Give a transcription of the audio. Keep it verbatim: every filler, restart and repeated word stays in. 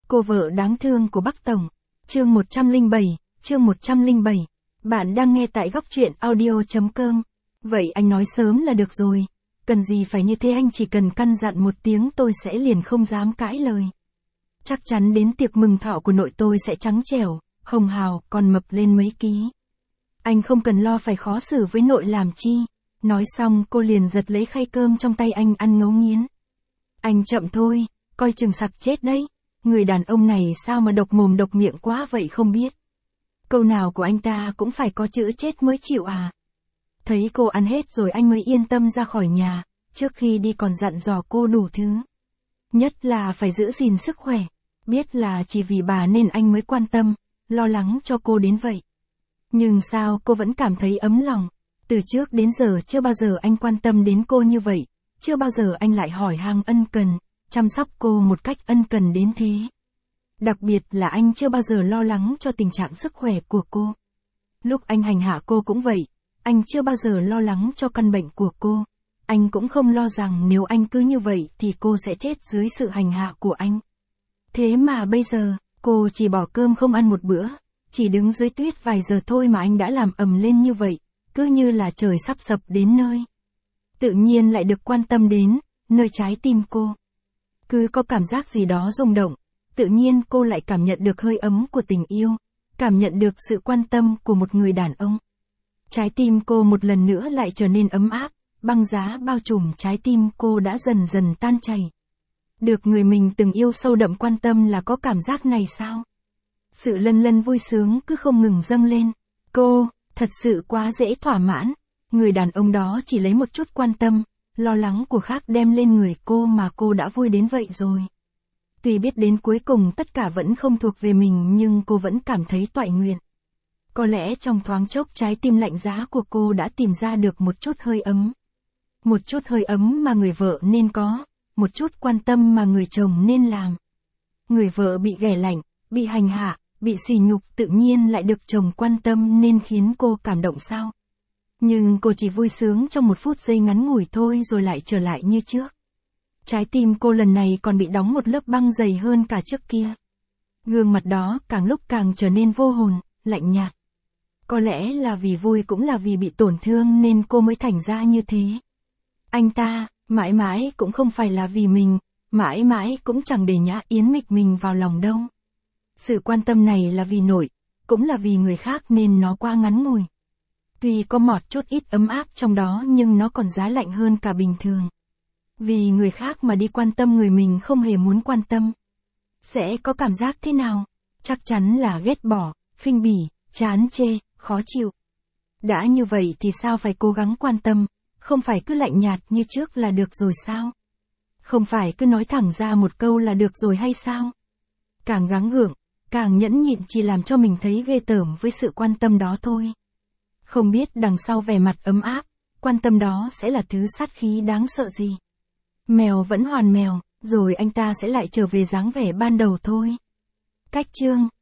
Cô vợ đáng thương của Bắc Tổng. Chương một trăm lẻ bảy, chương một trăm lẻ bảy. Bạn đang nghe tại góc truyện audio chấm com. Vậy anh nói sớm là được rồi. Cần gì phải như thế, anh chỉ cần căn dặn một tiếng tôi sẽ liền không dám cãi lời. Chắc chắn đến tiệc mừng thọ của nội tôi sẽ trắng trẻo, hồng hào, còn mập lên mấy ký. Anh không cần lo phải khó xử với nội làm chi. Nói xong cô liền giật lấy khay cơm trong tay anh ăn ngấu nghiến. Anh chậm thôi, coi chừng sặc chết đấy. Người đàn ông này sao mà độc mồm độc miệng quá vậy không biết. Câu nào của anh ta cũng phải có chữ chết mới chịu à. Thấy cô ăn hết rồi anh mới yên tâm ra khỏi nhà, trước khi đi còn dặn dò cô đủ thứ. Nhất là phải giữ gìn sức khỏe, biết là chỉ vì bà nên anh mới quan tâm, lo lắng cho cô đến vậy. Nhưng sao cô vẫn cảm thấy ấm lòng, từ trước đến giờ chưa bao giờ anh quan tâm đến cô như vậy, chưa bao giờ anh lại hỏi han ân cần, chăm sóc cô một cách ân cần đến thế. Đặc biệt là anh chưa bao giờ lo lắng cho tình trạng sức khỏe của cô. Lúc anh hành hạ cô cũng vậy, anh chưa bao giờ lo lắng cho căn bệnh của cô. Anh cũng không lo rằng nếu anh cứ như vậy thì cô sẽ chết dưới sự hành hạ của anh. Thế mà bây giờ, cô chỉ bỏ cơm không ăn một bữa, chỉ đứng dưới tuyết vài giờ thôi mà anh đã làm ầm lên như vậy, cứ như là trời sắp sập đến nơi. Tự nhiên lại được quan tâm đến, nơi trái tim cô. Cứ có cảm giác gì đó rung động, tự nhiên cô lại cảm nhận được hơi ấm của tình yêu, cảm nhận được sự quan tâm của một người đàn ông. Trái tim cô một lần nữa lại trở nên ấm áp, băng giá bao trùm trái tim cô đã dần dần tan chảy. Được người mình từng yêu sâu đậm quan tâm là có cảm giác này sao? Sự lân lân vui sướng cứ không ngừng dâng lên. Cô, thật sự quá dễ thỏa mãn. Người đàn ông đó chỉ lấy một chút quan tâm, lo lắng của khác đem lên người cô mà cô đã vui đến vậy rồi. Tuy biết đến cuối cùng tất cả vẫn không thuộc về mình nhưng cô vẫn cảm thấy toại nguyện. Có lẽ trong thoáng chốc trái tim lạnh giá của cô đã tìm ra được một chút hơi ấm. Một chút hơi ấm mà người vợ nên có, một chút quan tâm mà người chồng nên làm. Người vợ bị ghẻ lạnh, bị hành hạ, bị sỉ nhục tự nhiên lại được chồng quan tâm nên khiến cô cảm động sao? Nhưng cô chỉ vui sướng trong một phút giây ngắn ngủi thôi rồi lại trở lại như trước. Trái tim cô lần này còn bị đóng một lớp băng dày hơn cả trước kia. Gương mặt đó càng lúc càng trở nên vô hồn, lạnh nhạt. Có lẽ là vì vui cũng là vì bị tổn thương nên cô mới thành ra như thế. Anh ta, mãi mãi cũng không phải là vì mình, mãi mãi cũng chẳng để Nhã Yến mịch mình vào lòng đâu. Sự quan tâm này là vì nội, cũng là vì người khác nên nó quá ngắn ngủi. Tuy có mọt chút ít ấm áp trong đó nhưng nó còn giá lạnh hơn cả bình thường. Vì người khác mà đi quan tâm người mình không hề muốn quan tâm. Sẽ có cảm giác thế nào? Chắc chắn là ghét bỏ, khinh bỉ, chán chê, khó chịu. Đã như vậy thì sao phải cố gắng quan tâm, không phải cứ lạnh nhạt như trước là được rồi sao? Không phải cứ nói thẳng ra một câu là được rồi hay sao? Càng gắng gượng, càng nhẫn nhịn chỉ làm cho mình thấy ghê tởm với sự quan tâm đó thôi. Không biết đằng sau vẻ mặt ấm áp, quan tâm đó sẽ là thứ sát khí đáng sợ gì. Mèo vẫn hoàn mèo, rồi anh ta sẽ lại trở về dáng vẻ ban đầu thôi. Cách chương